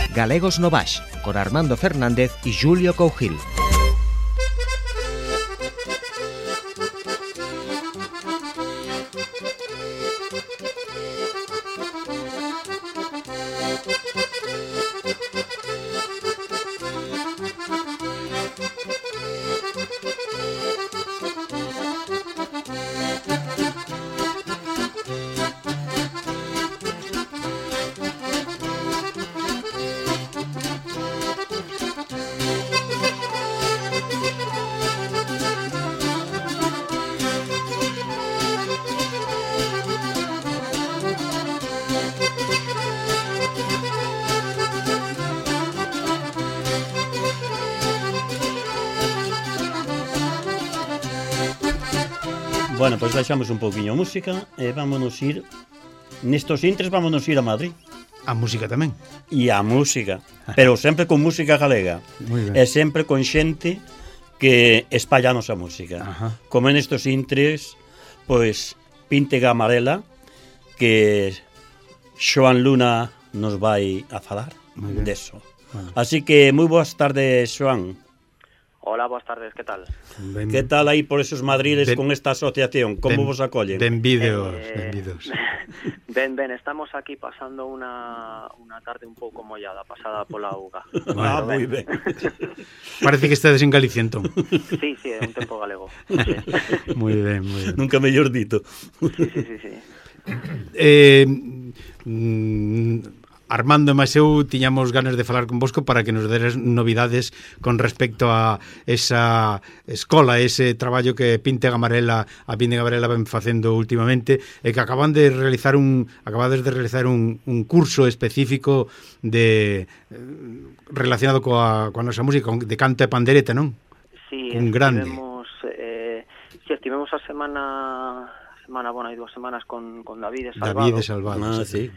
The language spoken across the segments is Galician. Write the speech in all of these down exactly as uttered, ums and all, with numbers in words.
Galegos no Baix, con Armando Fernández y Julio Cougil. Bueno, pois pues baixamos un pouquiño a música e vámonos ir nestos intres, vámonos ir a Madrid. A música tamén. E a música, pero sempre con música galega. E sempre con xente que espalla a nosa música. Ajá. Como en estos intres, pois Píntega Amarela, que Xoan Luna nos vai a falar deso. Bueno. Así que moi boas tardes, Xoan. Hola, boas tardes, que tal? Ben, que tal aí por esos madriles ben, con esta asociación? Como ben, vos acollen? Benvidos, eh, benvidos. Ben, ben, estamos aquí pasando una, una tarde un pouco mollada, pasada pola auga. Ah, moi ben. Parece que estades en Galicia, entón. Sí, sí, é un tempo galego. Moi ben, moi ben. Nunca mellor dito. Sí, sí, sí, sí. Eh... Mm, Armando e máis eu tiñamos ganas de falar con vosco para que nos deres novidades con respecto a esa escola, ese traballo que Píntega Amarela, a Píntega Amarela ven facendo últimamente e que acaban de realizar un acabades de realizar un, un curso específico de relacionado coa, coa nosa música de canto e pandereta, non? Sí, un grande. Estivemos eh, sí, estivemos a semana semana, bueno, hai dúas semanas con, con David Salvado. David Salvado, ah, sí.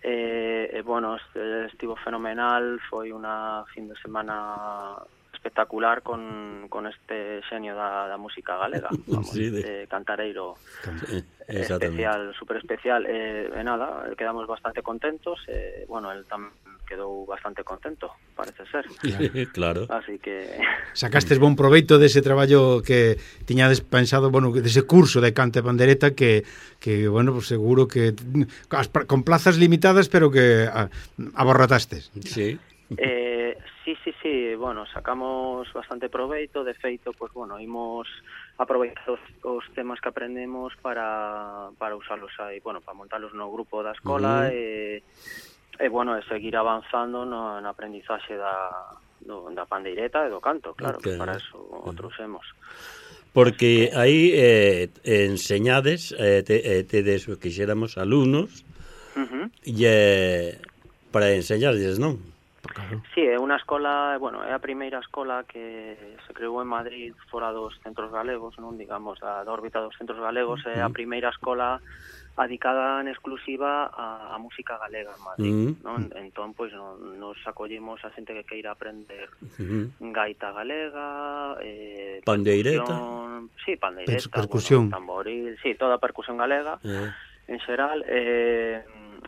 Eh, eh, bueno, estivo fenomenal, foi unha fin de semana espectacular con, con este xenio da, da música galega, vamos, sí, de... eh, cantareiro eh, especial, super especial, e eh, nada, quedamos bastante contentos, e eh, bueno, el tamén quedou bastante contento, parece ser. Claro. Así que sacastes bon proveito dese traballo que tiñades pensado, bueno, dese curso de cante e pandereta que que bueno, pues seguro que con plazas limitadas, pero que abarrotastes. Sí. Eh, sí, sí, sí, bueno, sacamos bastante proveito, de feito, pues bueno, imos aproveitar os, os temas que aprendemos para para usarlos aí, bueno, para montarlos no grupo da escola, uh-huh. e E, bueno, é seguir avanzando no, na aprendizaxe da, do, da pandeireta e do canto, claro, okay. Que para eso o trouxemos. Porque aí eh, enseñades, eh, te, eh, tedes o que xéramos alumnos, uh-huh. e eh, para enseñarles, non? Claro. Sí, é unha escola, bueno, é a primeira escola que se creou en Madrid fora dos centros galegos, non, digamos, da, da órbita dos centros galegos, é a primeira escola adicada en exclusiva a, a música galega en Madrid, uh-huh. non? Entón, pois, no, nos acollimos a xente que queira aprender uh-huh. gaita galega, eh, pandeireta, sí, pandeireta, percusión, bueno, tamboril, sí, toda percusión galega, uh-huh. en xeral, eh,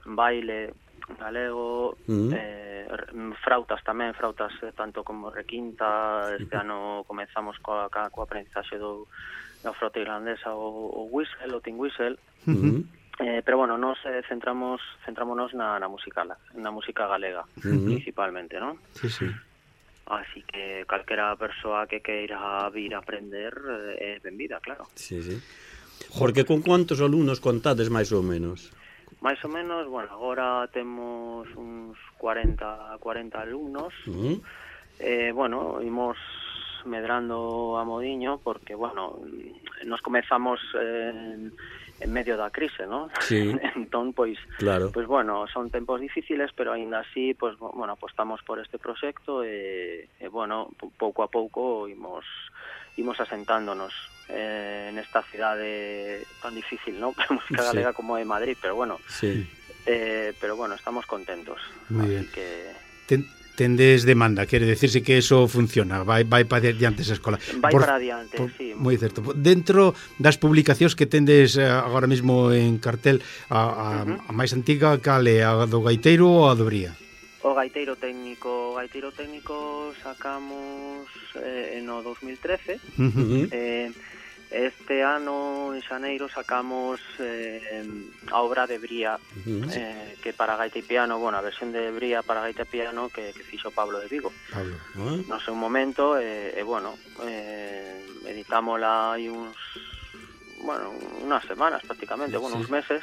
baile galego, uh-huh. eh, frautas tamén, frautas eh, tanto como requinta, este uh-huh. ano comenzamos coa, coa aprendizaxe do, da frauta irlandesa, o, o whistle, o tin whistle, uh-huh. Eh, pero bueno, nos eh, centramos centrámonos na, na música na música galega, uh-huh. principalmente, ¿no? Sí, sí. Así que calquera persoa que queira vir a aprender é eh, benvida, claro. Sí, sí. Porque con cuántos alumnos contades máis ou menos? Máis ou menos, bueno, agora temos uns cuarenta alumnos. Uh-huh. Eh, bueno, imos medrando a modiño porque, bueno, nos comezamos en en medio da crise, ¿no? Sí. Entón, pois, claro. Pois, bueno, son tempos difíciles, pero aínda así, pois, bueno, apostamos por este proxecto e, e bueno, pouco a pouco imos imos asentándonos eh, nesta cidade tan difícil, ¿no? Para música galega, sí, como é Madrid, pero bueno. Sí. Eh, pero bueno, estamos contentos. Muy así bien. Que Ten... tendes demanda, quere decirse que eso funciona, vai vai para diante esa escola. Vai por, para diante, por, sí. Moi certo. Dentro das publicacións que tendes agora mesmo en cartel, a, a, uh-huh. a máis antiga, cal é, a do gaiteiro ou a do Bría? O gaiteiro técnico, o gaiteiro técnico sacamos eh, no dos mil trece. Uh-huh. eh, este ano, en xaneiro, sacamos eh, a obra de Bría, uh-huh. eh, que para gaita e piano, bueno, a versión de Bría para gaita e piano que, que fixo Pablo de Vigo. Pablo. Uh-huh. No seu momento, e eh, eh, bueno, eh, editámola hai uns, bueno, unas semanas prácticamente, sí, bueno, uns meses,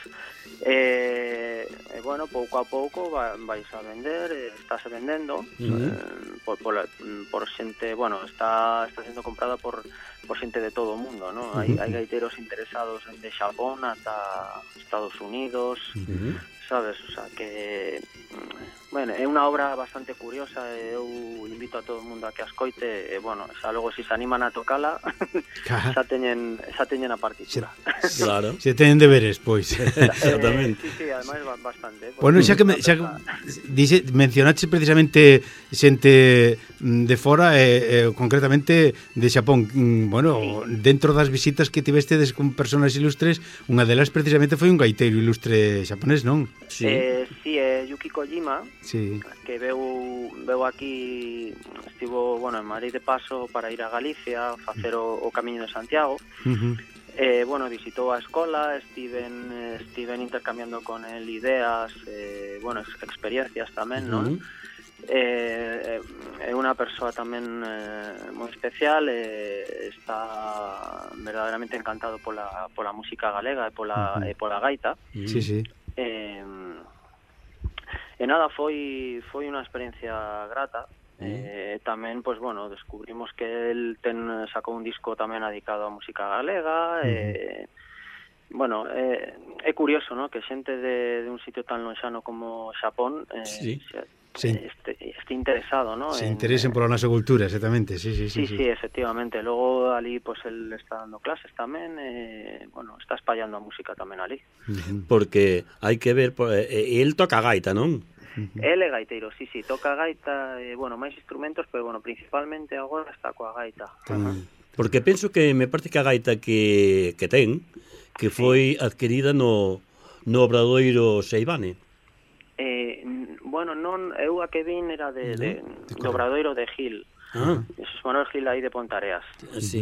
e eh, eh, bueno, pouco a pouco va, vais a vender, eh, estáse vendendo, uh-huh. eh, por, por, por xente, bueno, está está sendo comprada por por xente de todo o mundo, ¿no? Uh-huh. Hai, hai gaiteros interesados de Xapón ata Estados Unidos, uh-huh. sabes? O sea, que bueno, é unha obra bastante curiosa, e eu invito a todo o mundo a que a escoite, e bueno, xa logo se si se animan a tocala, xa teñen xa teñen a partitura. Se, claro. Se teñen deberes, pois. Exactamente. Eh, sí, sí, además bastante. Eh, bueno, xa que me, xa dice, mencionaste precisamente xente de fora e eh, eh, concretamente de Xapón. Bueno, sí. Dentro das visitas que tivestedes con persoas ilustres, unha delas precisamente foi un gaiteiro ilustre xaponés, non? Sí, eh, sí, eh, Yuki Kojima, sí. Que veu, veu aquí, estivo, bueno, en Madrid de paso para ir a Galicia, facer o, o Camiño de Santiago. Uh-huh. Eh, bueno, visitou a escola, estiven, estiven intercambiando con el ideas, eh, bueno, experiencias tamén, uh-huh. non? Eh, é unha persoa tamén eh, moi especial, eh, está verdadeiramente encantado pola, pola música galega e pola, uh-huh. e pola gaita. Sí, sí. Eh, e nada, foi foi unha experiencia grata. Eh, tamén, pois, bueno, descubrimos que el ten, sacou un disco tamén dedicado á música galega. Uh-huh. eh, bueno, eh, é curioso, ¿no?, que xente de, de un sitio tan lonxano como Xapón eh, sí. se, Sí. Este, este interesado, ¿no? Se interesen en, pola nosa cultura, exactamente, sí, sí, sí. Sí, sí, sí, efectivamente. Logo ali, pues, el está dando clases tamén, eh, bueno, está espallando a música tamén ali. Uh-huh. Porque hai que ver, eh, el toca gaita, non? Uh-huh. El é gaiteiro, sí, sí, toca gaita, eh, bueno, máis instrumentos, pero, bueno, principalmente agora está coa gaita. Uh-huh. Porque penso que me parece que a gaita que, que ten, que foi sí. adquirida no, no Obradoiro Seivane. Eh, bueno, non, eu a que vin era de, de, de Obradoiro de Gil. Ah. Jesús Manuel Gil aí de Pontareas. Sí.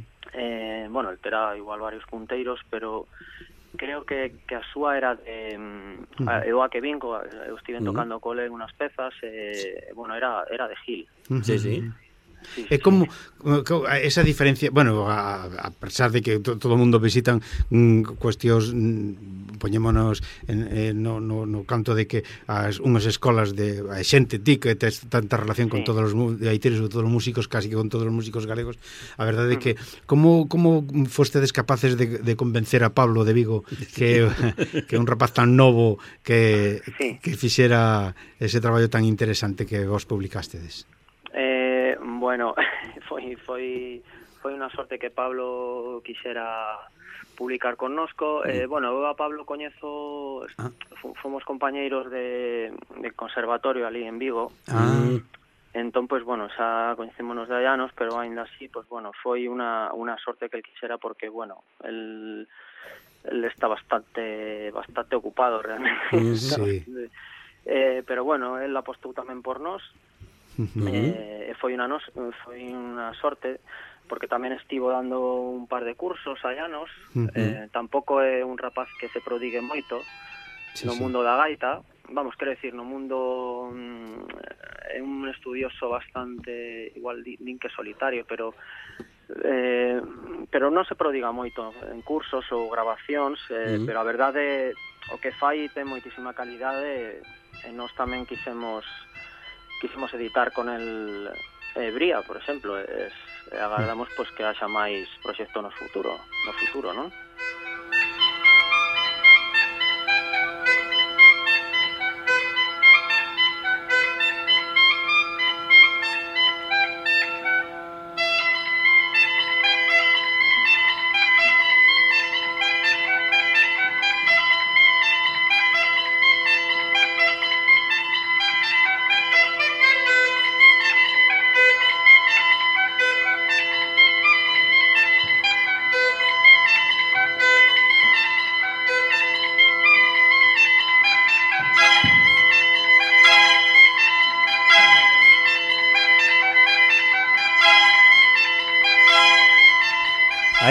Eh, bueno, el terá igual varios punteiros, pero creo que, que a súa era de uh-huh. a, eu a que vin, eu estive uh-huh. tocando cole en unhas pezas, eh, bueno, era era de Gil. Uh-huh. Sí, sí. Sí, é como esa diferencia, bueno, a, a pesar de que to, todo o mundo visitan mm, cuestións, mm, poñémonos en, en, no, no, no canto de que as unhas escolas de a xente ti que tes tanta relación con sí. todos os gaiteiros ou todos os músicos, casi que con todos os músicos galegos, a verdade é que como como fostedes capaces de, de convencer a Pablo de Vigo que que é un rapaz tan novo que sí. que fixera ese traballo tan interesante que vos publicastedes? Eh, bueno, foi foi foi unha sorte que Pablo quixera publicar connosco. Eh, bueno, eu a Pablo coñezo, ah. fomos compañeiros de, de conservatorio ali en Vigo. Ah. Entón, pois, bueno, xa coñecémonos de anos, pero ainda así, pois, bueno, foi unha, unha sorte que el quixera porque, bueno, el, el está bastante bastante ocupado realmente. Sí. eh, pero, bueno, el apostou tamén por nós. Uh-huh. Eh, foi unha nos, foi unha sorte porque tamén estivo dando un par de cursos hai anos. Uh-huh. eh, tampouco é un rapaz que se prodigue moito sí, no sí. mundo da gaita, vamos, quero decir, no mundo mm, é un estudioso bastante igual din que solitario, pero eh, pero non se prodiga moito en cursos ou grabacións, eh, uh-huh. pero a verdade o que fai ten moitísima calidade e nós tamén quisemos quisimos editar con el eh, Bría, por exemplo, es, eh, agardamos pues que haxa máis proxecto no futuro, no futuro, non?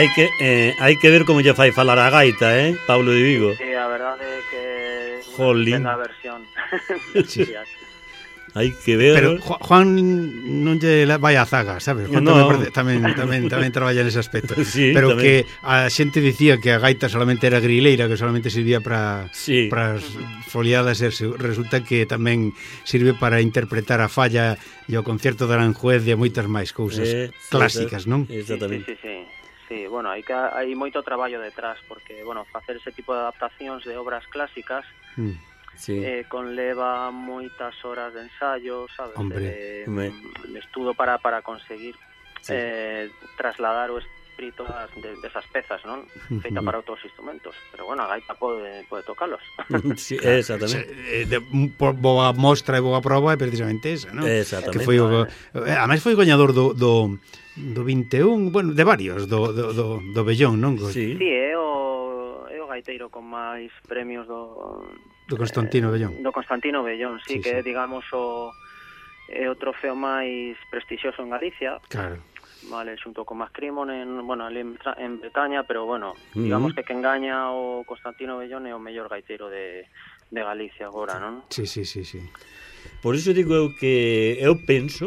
hai que eh, hai que ver como lle fai falar a gaita, eh, Pablo de Vigo. Sí, a verdade é que Jolín. a versión. Sí. Hai que ver. Pero Juan non lle vai a zaga, sabes? Juan no. tamén, tamén, tamén, tamén traballa nese aspecto. Sí, pero tamén. que a xente dicía que a gaita solamente era grileira, que solamente servía para sí. para as foliadas, e resulta que tamén sirve para interpretar a falla e o concerto de Aranjuez e moitas máis cousas eh, clásicas, non? Exactamente. Sí, sí, sí, sí. Sí, bueno, hai que hai moito traballo detrás porque, bueno, facer ese tipo de adaptacións de obras clásicas mm. Sí. Eh, conleva moitas horas de ensayo, sabes? Hombre, de, de estudo para, para conseguir sí. eh, trasladar o espírito de, de esas pezas, non? Feita para outros instrumentos. Pero bueno, a gaita pode, pode tocalos. Sí, exactamente. Se, de, boa mostra e boa prova é precisamente esa, non? Exactamente. Que foi o, ademais foi gañador do, do, do vinte e un, bueno, de varios, do, do, do, do Bellón, non? Sí, sí é, o, é o gaiteiro con máis premios do... Do Constantino eh, Bellón. Do Constantino Bellón, sí, sí que sí. digamos o é o trofeo máis prestixioso en Galicia. Claro. Vale, xunto con Mascrimon en, bueno, ali en, en Bretaña, pero bueno, uh-huh. digamos que quen gaña o Constantino Bellón é o mellor gaiteiro de, de Galicia agora, non? Sí, sí, sí, sí. Por iso digo eu que eu penso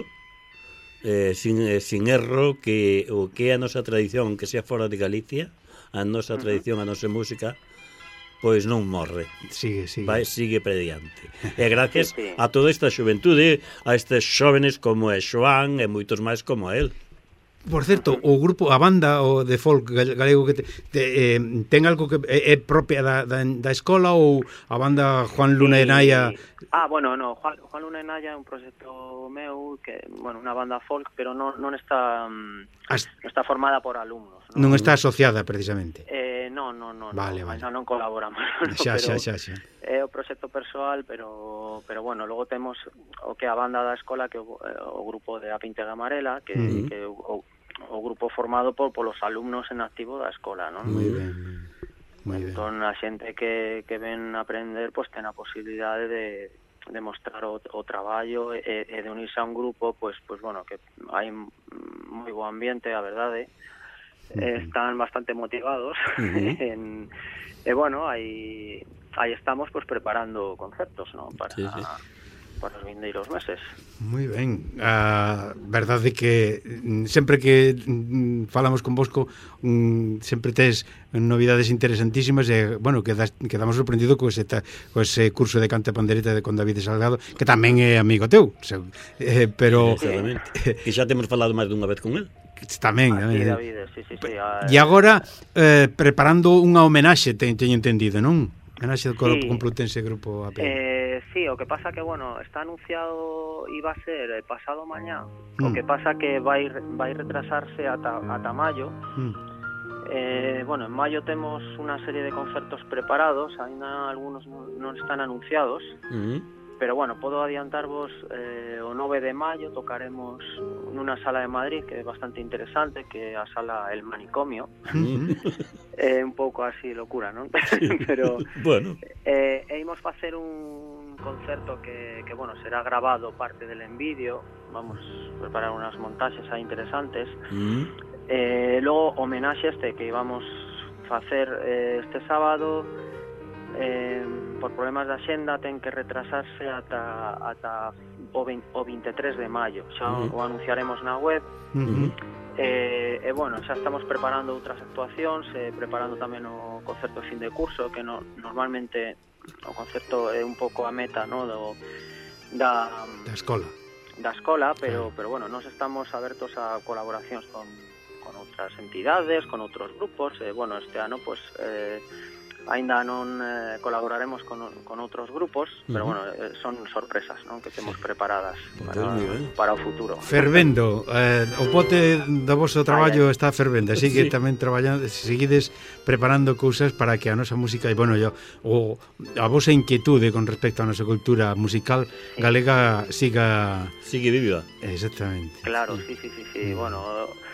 eh, sin, eh, sin erro que o que é a nosa tradición, que sea fora de Galicia, a nosa uh-huh. tradición, a nosa música, pois non morre. Sigue, sigue. Vai, sigue prediante. E gracias sí, sí. a toda esta xuventude, a estes xóvenes como é Xoán e moitos máis como el. Por certo, o grupo, a banda o de folk galego que te, te, eh, ten algo que é, é propia da, da, da escola ou a banda Juan Luna sí. e Naya? Ah, bueno, no, Juan, Juan Luna e Naya é un proxecto meu que, bueno, unha banda folk, pero non, non está um, As... non está formada por alumnos, non? Non está asociada precisamente. Eh, non, non, non, vale, no, vale. non colaboramos. No, xa, pero xa, xa, xa. É o proxecto persoal, pero pero bueno, logo temos o que a banda da escola, que o, o grupo de A Pintega Amarela, que uh-huh. que o, o grupo formado por polos alumnos en activo da escola, non? Moi ben, moi ben. Entón, a xente que, que ven aprender, pois ten a posibilidade de, de mostrar o, o traballo e, e de unirse a un grupo, pois, pois bueno, que hai moi bo ambiente, a verdade. Uh-huh. Están bastante motivados. Uh-huh. en, e, bueno, aí, aí estamos, pois, preparando conceptos, non? Para... Sí, sí. para os vindeiros meses. Moi ben. A verdade que sempre que falamos con Bosco sempre tes novidades interesantísimas e, bueno, quedas, quedamos sorprendido co ese, co ese curso de cante pandereta de con David Salgado, que tamén é amigo teu, eh, pero... Exactamente. Que xa temos falado máis dunha vez con el. Tamén. Aquí, eh. David, sí, sí, sí. E agora, eh, preparando unha homenaxe, te, teño entendido, non? Homenaxe do Coro sí. Complutense Grupo A P. Eh, sí, o que pasa que, bueno, está anunciado, iba a ser el pasado mañá, mm. o que pasa que vai, vai retrasarse ata, ata maio. Mm. Eh, bueno, en maio temos unha serie de concertos preparados, ainda algunos non, non están anunciados, mm. pero bueno, podo adiantarvos, eh, o nove de maio tocaremos nunha sala de Madrid que é bastante interesante, que é a sala El Manicomio. É un pouco así locura, non? Sí. Pero bueno, eh, e imos facer un concerto que, que bueno, será grabado parte del en vídeo, vamos a preparar unas montaxes aí interesantes. Mm. Eh, logo homenaxe este que íbamos facer eh, este sábado, eh, por problemas de axenda ten que retrasarse ata, ata o, veinte, o veintitrés de maio, xa uh-huh. o anunciaremos na web. Uh-huh. E, eh, eh, bueno, xa estamos preparando outras actuacións, eh, preparando tamén o concerto de fin de curso, que no, normalmente o concerto é un pouco a meta, no, do, da, da escola da escola, pero, sí. pero bueno, nos estamos abertos a colaboracións con, con outras entidades, con outros grupos, e eh, bueno, este ano, pues, eh, ainda non eh, colaboraremos con, con outros grupos, pero uh-huh. bueno, eh, son sorpresas, non, que temos preparadas para, para o futuro. Fervendo, eh, o pote do vosso traballo está fervendo, así que sí. tamén traballando, seguides preparando cousas para que a nosa música, e bueno, yo, o, a vosa inquietude con respecto á nosa cultura musical sí. galega siga... Sigue viva. Exactamente. Claro, sí, sí, sí, sí. Mm. bueno,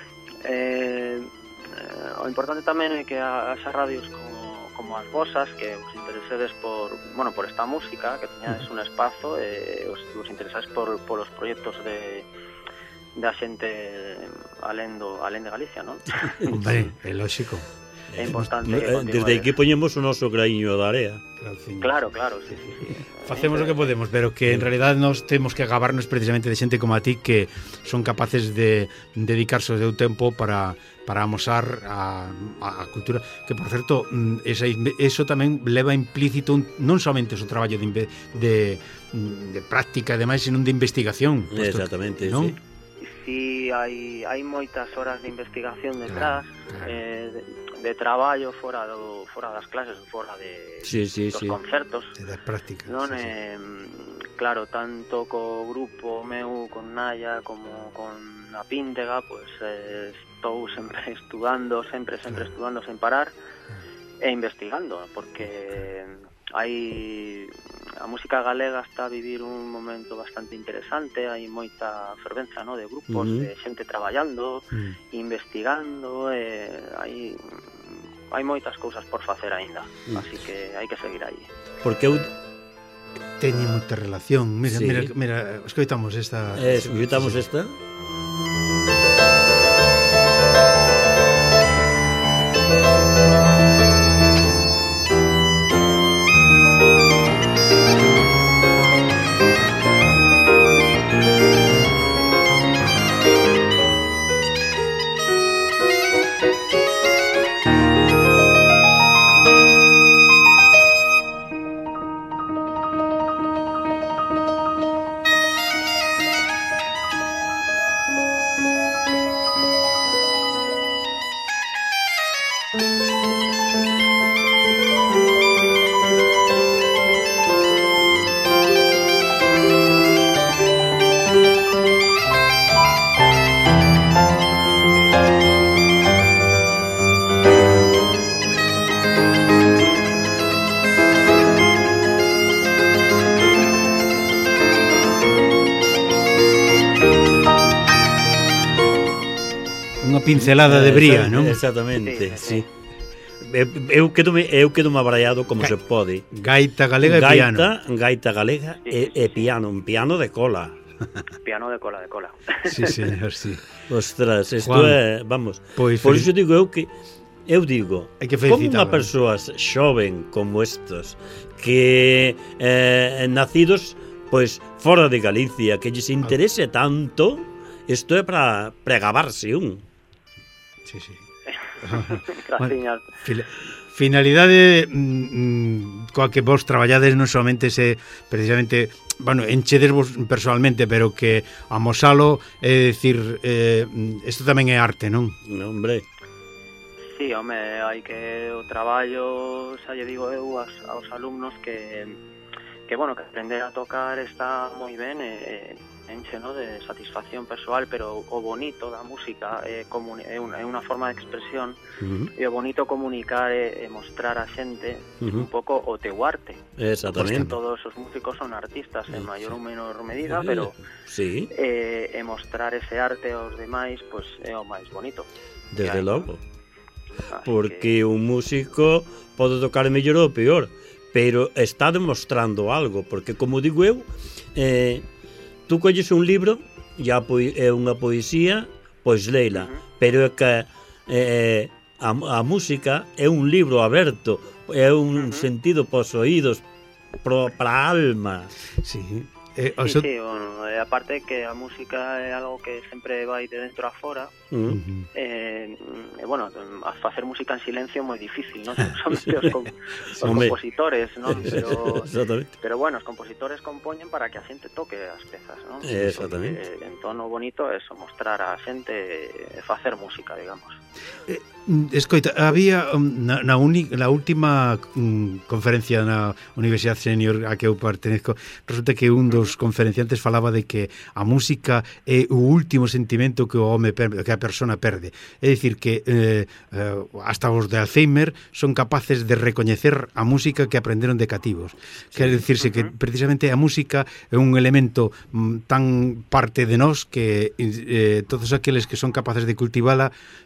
eh, eh, o importante tamén é que as radios como como as vosas, que os interesedes por, bueno, por esta música, que teñades un espazo, e eh, os, os interesades por, por os proxectos de, da xente alén, do, alén de Galicia, non? Hombre, é lógico. É importante eh, que continúe. Desde aquí poñemos o noso graíño de area. Claro, claro, sí, sí, sí. Facemos o que podemos, pero que en realidad nos temos que agabarnos precisamente de xente como a ti que son capaces de dedicarse o seu tempo para para amosar a, a cultura, que por certo esa, eso tamén leva implícito un, non somente o seu traballo de, de, de práctica e demais, sino de investigación. Exactamente, non? sí. Sí, hai, hai moitas horas de investigación detrás, claro, claro. Eh, de, de traballo fora do fora das clases, fora de sí, sí, dos sí. concertos. De das prácticas. Non, sí, eh, claro, tanto co grupo meu con Naya como con a Píntega, pois eh, estou sempre estudando, sempre sempre claro. estudando sen parar e investigando, porque hai a música galega está a vivir un momento bastante interesante, hai moita fervenza, no, de grupos, uh-huh. de xente traballando, uh-huh. investigando, e hai hai moitas cousas por facer aínda, uh-huh. así que hai que seguir aí. Porque eu teñe moita relación. Mira, sí. mira, mira, escoitamos esta. Eh, escoitamos esta. Pincelada de bría, non? Exactamente, sí. sí. Eu quedo eu quedo abraiado como Ga se pode. Gaita galega gaita, e piano. Gaita galega sí, e, e piano, un piano de cola. Piano de cola, de cola. Sí, señor, sí. Ostras, isto Juan, é, vamos. Pois, por iso digo eu que eu digo, como unha ¿no? persoa xoven como estos que eh, nacidos pois fora de Galicia, que lles interese tanto, isto é para pregabarse un. Sí, sí. Graciñas. Bueno, finalidade mm, coa que vos traballades non somente se precisamente, bueno, enchedes vos personalmente, pero que amosalo, é dicir, eh, isto tamén é arte, non? No, hombre. Sí, home, hai que o traballo, xa lle digo eu aos, aos alumnos que que bueno, que aprender a tocar está moi ben e, e enche, no, de satisfacción persoal, pero o bonito da música é, é, unha, é unha forma de expresión, uh-huh. e o bonito comunicar e, e mostrar a xente uh-huh. un pouco o teu arte. Exactamente. Todos os músicos son artistas en maior ou menor medida, pero sí. e, e mostrar ese arte aos demais, pois é o máis bonito. Desde logo. Porque que... un músico pode tocar mellor ou peor, pero está demostrando algo, porque como digo eu, eh, tú colles un libro e é unha poesía, pois leila, uh-huh. pero é que eh, a, a música é un libro aberto, é un uh-huh. sentido pos oídos, para a alma. Sí. Eh, sí, so... sí, bueno, eh, aparte que a música é algo que sempre vai de dentro a fora, uh-huh. eh, eh, bueno, a facer música en silencio é moi difícil, non? Somente os, com os compositores, non? Pero, pero bueno, os compositores compoñen para que a xente toque as pezas, non? Exactamente. Porque, entón, o bonito é eso, mostrar a xente e facer música, digamos. Eh, escoita, había na, na, uni, na última um, conferencia na Universidade Senior a que eu pertenezco, resulta que un dos conferenciantes falaba de que a música é o último sentimento que o home perde, que a persona perde. É dicir que eh, eh, hasta os de Alzheimer son capaces de recoñecer a música que aprenderon de cativos. Sí. Quer dicirse que precisamente a música é un elemento mm, tan parte de nós que eh, todos aqueles que son capaces de cultivala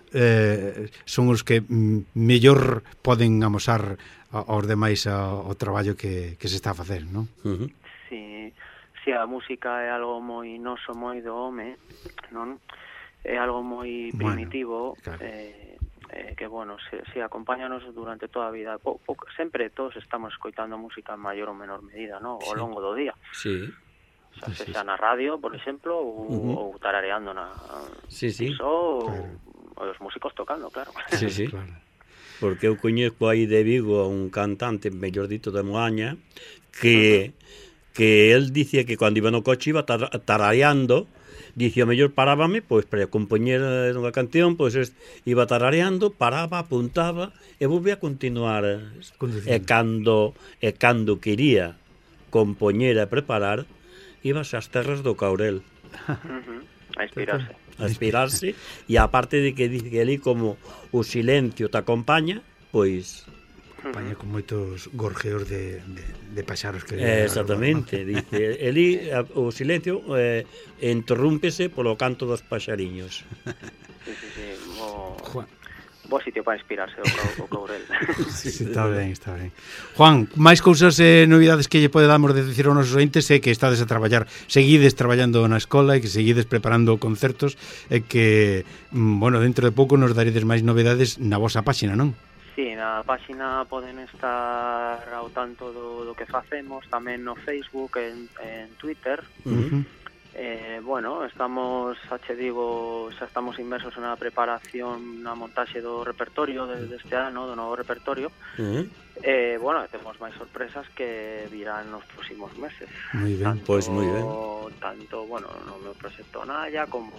eh, son os que mm, mellor poden amosar aos demais ao traballo que, que se está a facer, non? Uh-huh. Sí, si a música é algo moi noso, moi do home, non? É algo moi primitivo, bueno, claro. eh, eh, que, bueno, se, se acompáñanos durante toda a vida. Po, po, sempre todos estamos escoitando música en maior ou menor medida, non? Ao sí. longo do día. Sí. O sea, sí, sexa sí. na radio, por exemplo, ou, uh-huh. ou tarareando na... Sí, sí. Ou, claro. ou os músicos tocando, claro. Sí, sí. Claro. Porque eu coñezco aí de Vigo a un cantante, mellor dito, de Moaña, que, uh-huh. que él dicía que cando iba no coche iba tar, tarareando, dicía, mellor parábame, pois para compoñer unha canción, pois iba tarareando, paraba, apuntaba e volvía a continuar. E cando, e cando quería compoñer e preparar, ibas ás terras do Caurel. Uh-huh. A inspirarse. A inspirarse, e aparte de que dice que ali como o silencio te acompaña, pois... Acompaña con moitos gorjeos de, de, de paxaros que... Eh, exactamente, ¿no? Dice, ali o silencio eh, interrúmpese polo canto dos paxariños. Sí, sí, sí, mo... Juan. Bo sitio para inspirarse o, o Caurel. Sí, sí, está ben, está ben. Juan, máis cousas e eh, novidades que lle podemos de dicir aos nosos ointes é que estades a traballar, seguides traballando na escola e que seguides preparando concertos e que, bueno, dentro de pouco nos daredes máis novedades na vosa páxina, non? Sí, na páxina poden estar ao tanto do, do que facemos, tamén no Facebook, en, en Twitter. Uh-huh. Eh, bueno, estamos, xa che digo, xa estamos inmersos na preparación, na montaxe do repertorio de, deste ano, do novo repertorio. Uh-huh. Eh, bueno, temos máis sorpresas que virán nos próximos meses. Moi ben, tanto, pois moi ben. Tanto, bueno, no meu proxecto Naya como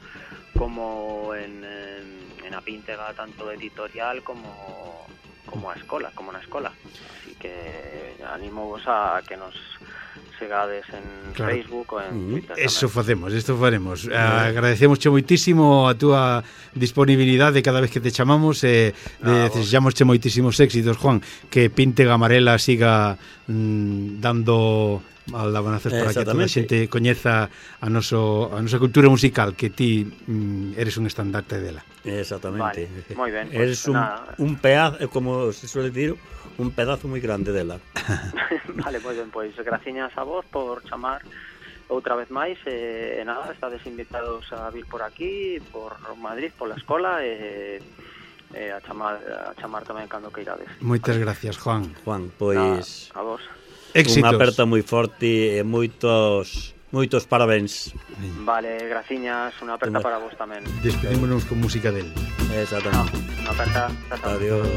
como en, en, en a píntega tanto editorial como como a escola, como na escola. Así que animo vos a que nos segades en claro. Facebook ou en uh-huh. Twitter. Eso tamén. Facemos, isto faremos. Uh, agradecemos moitísimo a túa disponibilidade cada vez que te chamamos e eh, desexamos che moitísimos éxitos, Juan, que Píntega Amarela siga mm, dando alabanzas para que toda a xente coñeza a noso a nosa cultura musical, que ti mm, eres un estandarte dela. Exactamente. Vale, moi ben. Pues, eres un, un pedazo, como se suele dir, un pedazo moi grande dela. Vale, moi ben, pois graciñas a vos por chamar outra vez máis, e, e nada, estades invitados a vir por aquí, por Madrid, por la escola, e, e a chamar a chamar tamén cando queirades. Moitas gracias, Juan. Juan, pois nada, a vos. Éxitos. Unha aperta moi forte e moitos moitos parabéns. Vale, graciñas, unha aperta para vos tamén. Despedímonos con música del. Exactamente. No, unha aperta. Adiós.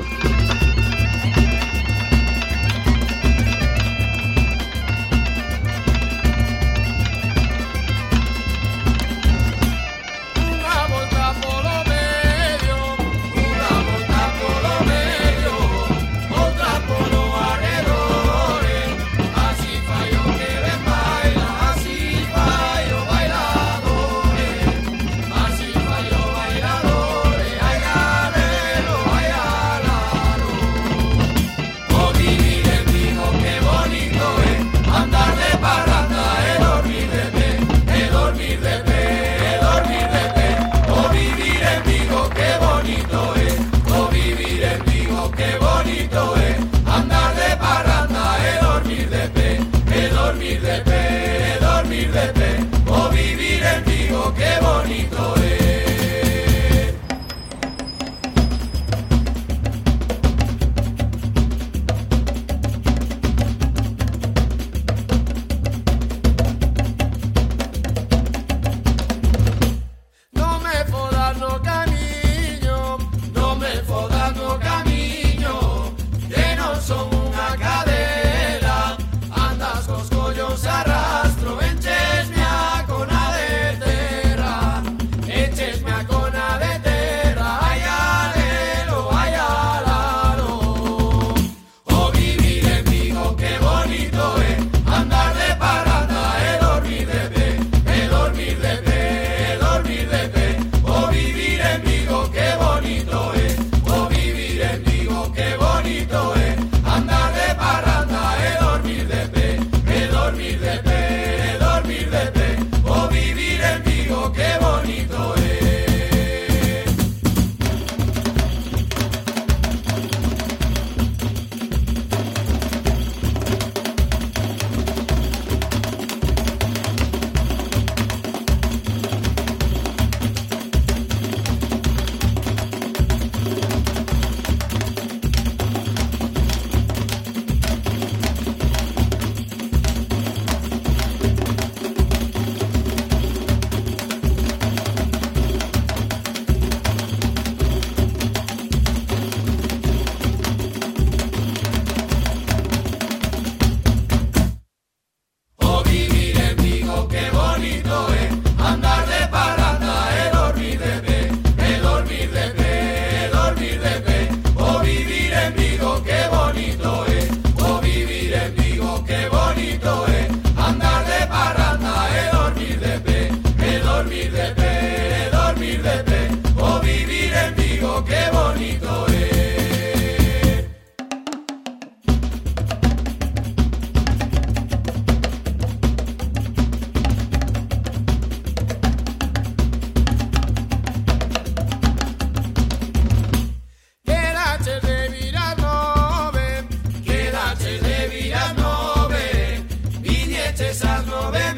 ver